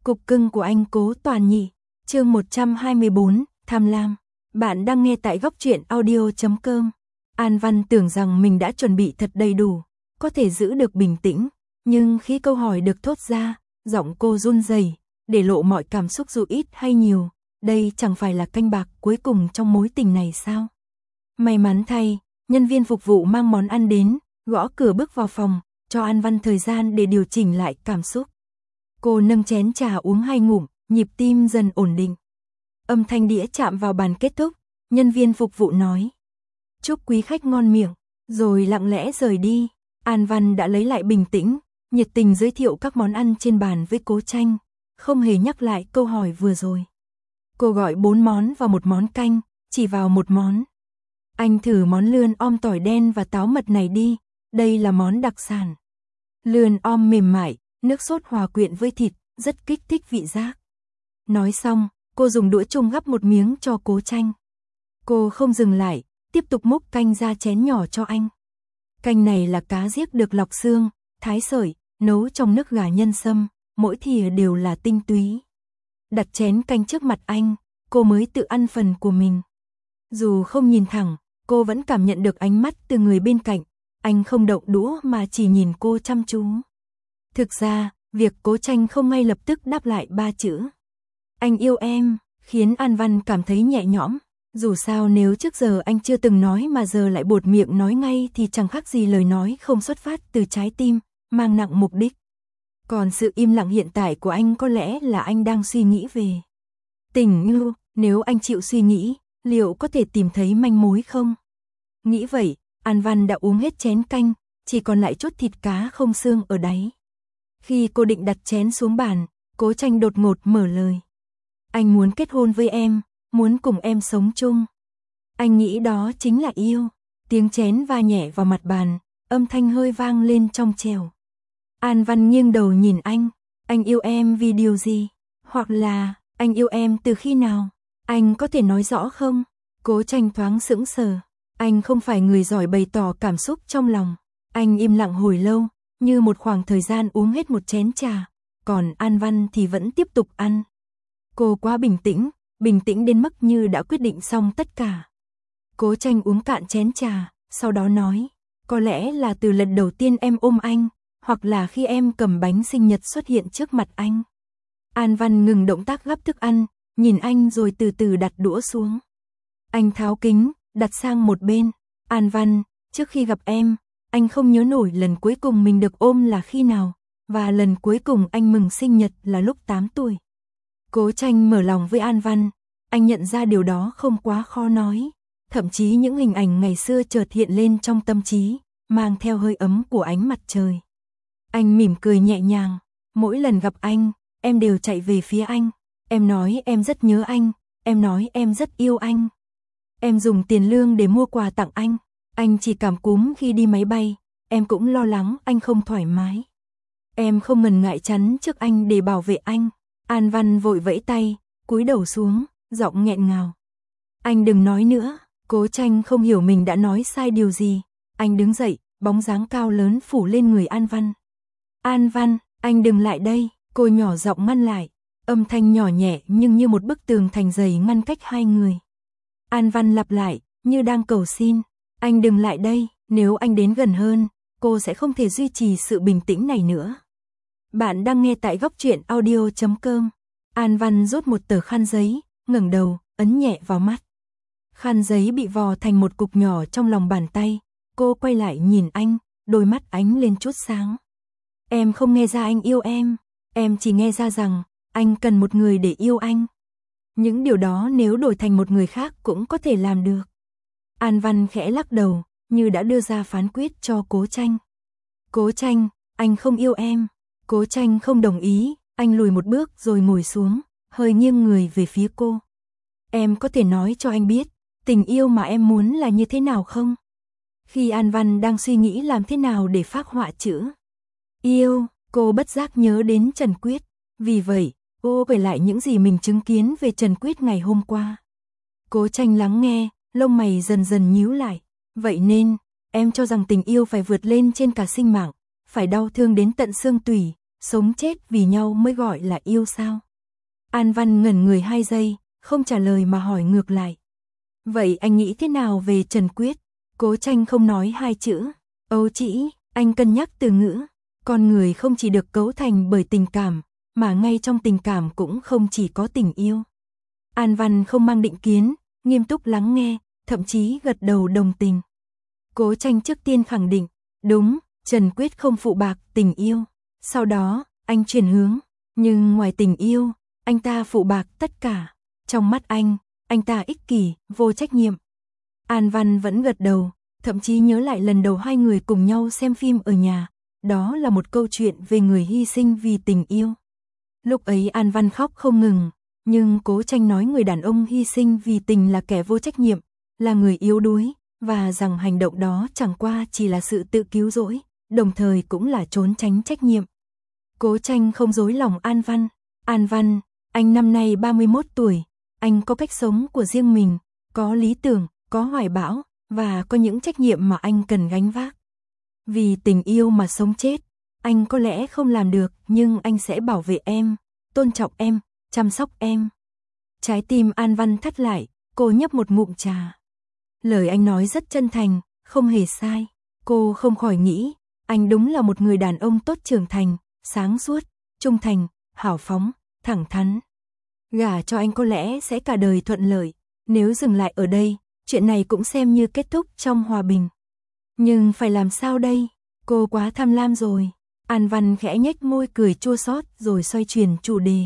Cục cưng của anh Cố Toàn Nhị, chương 124, Tham Lam. Bạn đang nghe tại góc truyện audio.com. An Văn tưởng rằng mình đã chuẩn bị thật đầy đủ, có thể giữ được bình tĩnh, nhưng khi câu hỏi được thốt ra, giọng cô run rẩy, để lộ mọi cảm xúc dù ít hay nhiều. Đây chẳng phải là canh bạc cuối cùng trong mối tình này sao? May mắn thay, nhân viên phục vụ mang món ăn đến, gõ cửa bước vào phòng, cho An Văn thời gian để điều chỉnh lại cảm xúc. Cô nâng chén trà uống 2 ngụm, nhịp tim dần ổn định. Âm thanh đĩa chạm vào bàn kết thúc, nhân viên phục vụ nói: "Chúc quý khách ngon miệng", rồi lặng lẽ rời đi. An Văn đã lấy lại bình tĩnh, nhiệt tình giới thiệu các món ăn trên bàn với Cố Tranh, không hề nhắc lại câu hỏi vừa rồi. Cô gọi 4 món và 1 món canh, chỉ vào một món. "Anh thử món lươn om tỏi đen và táo mật này đi, đây là món đặc sản." Lươn om mềm mại, nước sốt hòa quyện với thịt, rất kích thích vị giác. Nói xong, cô dùng đũa chung gắp một miếng cho Cố Tranh. Cô không dừng lại, tiếp tục múc canh ra chén nhỏ cho anh. Canh này là cá giếc được lọc xương, thái sợi, nấu trong nước gà nhân sâm, mỗi thìa đều là tinh túy. Đặt chén canh trước mặt anh, cô mới tự ăn phần của mình. Dù không nhìn thẳng, cô vẫn cảm nhận được ánh mắt từ người bên cạnh. Anh không động đũa mà chỉ nhìn cô chăm chú. Thực ra, việc Cố Tranh không ngay lập tức đáp lại 3 chữ "anh yêu em" khiến An Văn cảm thấy nhẹ nhõm. Dù sao nếu trước giờ anh chưa từng nói mà giờ lại buột miệng nói ngay thì chẳng khác gì lời nói không xuất phát từ trái tim, mang nặng mục đích. Còn sự im lặng hiện tại của anh có lẽ là anh đang suy nghĩ về tình yêu. Nếu anh chịu suy nghĩ, liệu có thể tìm thấy manh mối không? Nghĩ vậy, An Văn đã uống hết chén canh, chỉ còn lại chút thịt cá không xương ở đáy. Khi cô định đặt chén xuống bàn, Cố Tranh đột ngột mở lời: "Anh muốn kết hôn với em, muốn cùng em sống chung." Anh nghĩ đó chính là yêu. Tiếng chén va nhẹ vào mặt bàn, âm thanh hơi vang lên trong trẻo. An Văn nghiêng đầu nhìn anh: "Anh yêu em vì điều gì? Hoặc là, anh yêu em từ khi nào? Anh có thể nói rõ không?" Cố Tranh thoáng sững sờ. Anh không phải người giỏi bày tỏ cảm xúc trong lòng. Anh im lặng hồi lâu, như một khoảng thời gian uống hết một chén trà, còn An Văn thì vẫn tiếp tục ăn. Cô quá bình tĩnh đến mức như đã quyết định xong tất cả. Cố Tranh uống cạn chén trà, sau đó nói: "Có lẽ là từ lần đầu tiên em ôm anh, hoặc là khi em cầm bánh sinh nhật xuất hiện trước mặt anh." An Văn ngừng động tác gắp thức ăn, nhìn anh rồi từ từ đặt đũa xuống. Anh tháo kính, đặt sang một bên. "An Văn, trước khi gặp em, anh không nhớ nổi lần cuối cùng mình được ôm là khi nào, và lần cuối cùng anh mừng sinh nhật là lúc 8 tuổi. Cố Tranh mở lòng với An Văn, anh nhận ra điều đó không quá khó nói, thậm chí những hình ảnh ngày xưa chợt hiện lên trong tâm trí, mang theo hơi ấm của ánh mặt trời. Anh mỉm cười nhẹ nhàng: "Mỗi lần gặp anh, em đều chạy về phía anh, em nói em rất nhớ anh, em nói em rất yêu anh. Em dùng tiền lương để mua quà tặng anh chỉ cảm cúm khi đi máy bay, em cũng lo lắng anh không thoải mái. Em không ngần ngại chắn trước anh để bảo vệ anh." An Văn vội vẫy tay, cúi đầu xuống, giọng nghẹn ngào: "Anh đừng nói nữa." Cố Tranh không hiểu mình đã nói sai điều gì. Anh đứng dậy, bóng dáng cao lớn phủ lên người An Văn. "An Văn, anh đừng lại đây." Cô nhỏ giọng ngăn lại, âm thanh nhỏ nhẹ nhưng như một bức tường thành dày ngăn cách hai người. An Văn lặp lại, như đang cầu xin: "Anh đừng lại đây." Nếu anh đến gần hơn, cô sẽ không thể duy trì sự bình tĩnh này nữa. Bạn đang nghe tại góc truyện audio.com. An Văn rút một tờ khăn giấy, ngẩng đầu, ấn nhẹ vào mắt. Khăn giấy bị vò thành một cục nhỏ trong lòng bàn tay. Cô quay lại nhìn anh, đôi mắt ánh lên chút sáng. "Em không nghe ra anh yêu em chỉ nghe ra rằng anh cần một người để yêu anh. Những điều đó nếu đổi thành một người khác cũng có thể làm được." An Văn khẽ lắc đầu, như đã đưa ra phán quyết cho Cố Tranh. "Cố Tranh, anh không yêu em." Cố Tranh không đồng ý, anh lùi một bước rồi ngồi xuống, hơi nghiêng người về phía cô. "Em có thể nói cho anh biết, tình yêu mà em muốn là như thế nào không?" Khi An Văn đang suy nghĩ làm thế nào để phác họa chữ yêu, cô bất giác nhớ đến Trần Quyết. Vì vậy, cô kể lại những gì mình chứng kiến về Trần Quyết ngày hôm qua. Cố Tranh lắng nghe, lông mày dần dần nhíu lại. "Vậy nên, em cho rằng tình yêu phải vượt lên trên cả sinh mạng, phải đau thương đến tận xương tủy, sống chết vì nhau mới gọi là yêu sao? An Văn ngẩn người 2 giây, không trả lời mà hỏi ngược lại. Vậy anh nghĩ thế nào về Trần Quyết? Cố Tranh không nói 2 chữ. Âu chỉ, anh cân nhắc từ ngữ. Con người không chỉ được cấu thành bởi tình cảm, mà ngay trong tình cảm cũng không chỉ có tình yêu. An Văn không mang định kiến, nghiêm túc lắng nghe, thậm chí gật đầu đồng tình. Cố Tranh trước tiên khẳng định, đúng, Trần Quyết không phụ bạc tình yêu. Sau đó, anh chuyển hướng, nhưng ngoài tình yêu, anh ta phụ bạc tất cả. Trong mắt anh ta ích kỷ, vô trách nhiệm. An Văn vẫn gật đầu, thậm chí nhớ lại lần đầu 2 người cùng nhau xem phim ở nhà. Đó là một câu chuyện về người hy sinh vì tình yêu. Lúc ấy An Văn khóc không ngừng, nhưng Cố Tranh nói người đàn ông hy sinh vì tình là kẻ vô trách nhiệm, là người yếu đuối, và rằng hành động đó chẳng qua chỉ là sự tự cứu rỗi, đồng thời cũng là trốn tránh trách nhiệm. Cố Tranh không dối lòng An Văn. An Văn, anh năm nay 31 tuổi, anh có cách sống của riêng mình, có lý tưởng, có hoài bão, và có những trách nhiệm mà anh cần gánh vác. Vì tình yêu mà sống chết, anh có lẽ không làm được, nhưng anh sẽ bảo vệ em, tôn trọng em, chăm sóc em. Trái tim An Văn thắt lại, cô nhấp một ngụm trà. Lời anh nói rất chân thành, không hề sai. Cô không khỏi nghĩ, anh đúng là một người đàn ông tốt, trưởng thành, sáng suốt, trung thành, hào phóng, thẳng thắn. Gả cho anh có lẽ sẽ cả đời thuận lợi, nếu dừng lại ở đây, chuyện này cũng xem như kết thúc trong hòa bình. Nhưng phải làm sao đây? Cô quá tham lam rồi. An Văn khẽ nhếch môi cười chua xót rồi xoay chuyển chủ đề.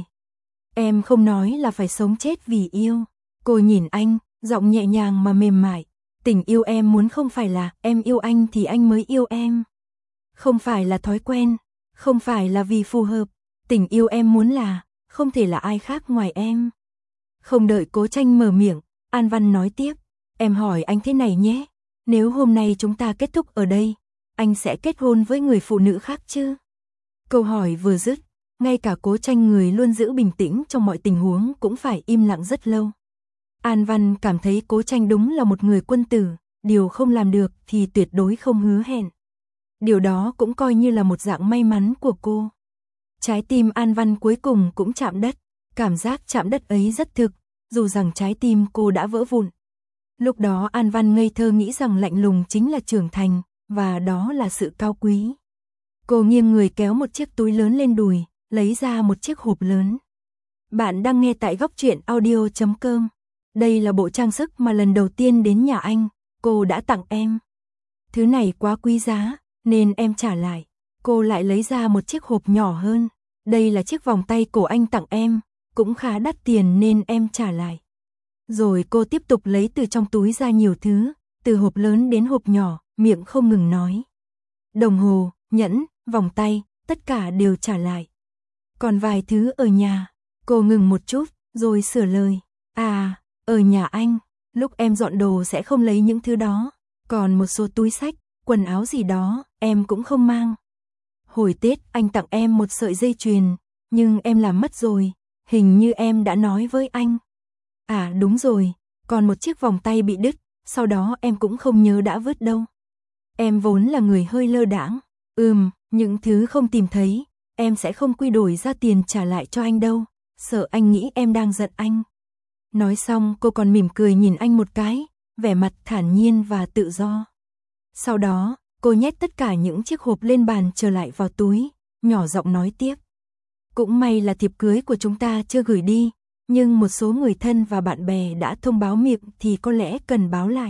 Em không nói là phải sống chết vì yêu. Cô nhìn anh, giọng nhẹ nhàng mà mềm mại. Tình yêu em muốn không phải là em yêu anh thì anh mới yêu em. Không phải là thói quen, không phải là vì phù hợp. Tình yêu em muốn là không thể là ai khác ngoài em. Không đợi Cố Tranh mở miệng, An Văn nói tiếp. Em hỏi anh thế này nhé. Nếu hôm nay chúng ta kết thúc ở đây, anh sẽ kết hôn với người phụ nữ khác chứ? Câu hỏi vừa dứt, ngay cả Cố Tranh người luôn giữ bình tĩnh trong mọi tình huống cũng phải im lặng rất lâu. An Văn cảm thấy Cố Tranh đúng là một người quân tử, điều không làm được thì tuyệt đối không hứa hẹn. Điều đó cũng coi như là một dạng may mắn của cô. Trái tim An Văn cuối cùng cũng chạm đất, cảm giác chạm đất ấy rất thực, dù rằng trái tim cô đã vỡ vụn. Lúc đó An Văn ngây thơ nghĩ rằng lạnh lùng chính là trưởng thành, và đó là sự cao quý. Cô nghiêng người kéo một chiếc túi lớn lên đùi, lấy ra một chiếc hộp lớn. Bạn đang nghe tại góc truyện audio.com. Đây là bộ trang sức mà lần đầu tiên đến nhà anh, cô đã tặng em. Thứ này quá quý giá, nên em trả lại. Cô lại lấy ra một chiếc hộp nhỏ hơn. Đây là chiếc vòng tay cổ anh tặng em, cũng khá đắt tiền nên em trả lại. Rồi cô tiếp tục lấy từ trong túi ra nhiều thứ, từ hộp lớn đến hộp nhỏ, miệng không ngừng nói. Đồng hồ, nhẫn, vòng tay, tất cả đều trả lại. Còn vài thứ ở nhà, cô ngừng một chút, rồi sửa lời. À, ở nhà anh, lúc em dọn đồ sẽ không lấy những thứ đó. Còn một số túi xách, quần áo gì đó, em cũng không mang. Hồi Tết anh tặng em một sợi dây chuyền, nhưng em làm mất rồi, hình như em đã nói với anh. À đúng rồi, còn một chiếc vòng tay bị đứt, sau đó em cũng không nhớ đã vứt đâu. Em vốn là người hơi lơ đãng. Những thứ không tìm thấy, em sẽ không quy đổi ra tiền trả lại cho anh đâu, sợ anh nghĩ em đang giận anh. Nói xong cô còn mỉm cười nhìn anh một cái, vẻ mặt thản nhiên và tự do. Sau đó, cô nhét tất cả những chiếc hộp lên bàn trở lại vào túi, nhỏ giọng nói tiếp. Cũng may là thiệp cưới của chúng ta chưa gửi đi, nhưng một số người thân và bạn bè đã thông báo miệng thì có lẽ cần báo lại.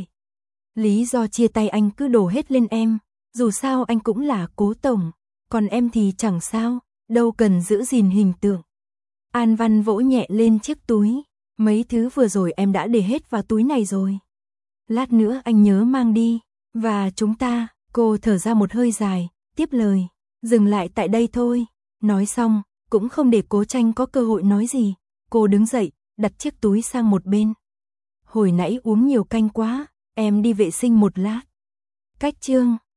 Lý do chia tay anh cứ đổ hết lên em, dù sao anh cũng là Cố tổng, còn em thì chẳng sao, đâu cần giữ gìn hình tượng. An Văn vỗ nhẹ lên chiếc túi, mấy thứ vừa rồi em đã để hết vào túi này rồi. Lát nữa anh nhớ mang đi, và chúng ta, cô thở ra một hơi dài, tiếp lời, dừng lại tại đây thôi. Nói xong, cũng không để Cố Tranh có cơ hội nói gì, cô đứng dậy, đặt chiếc túi sang một bên. Hồi nãy uống nhiều canh quá, em đi vệ sinh một lát. Cách chương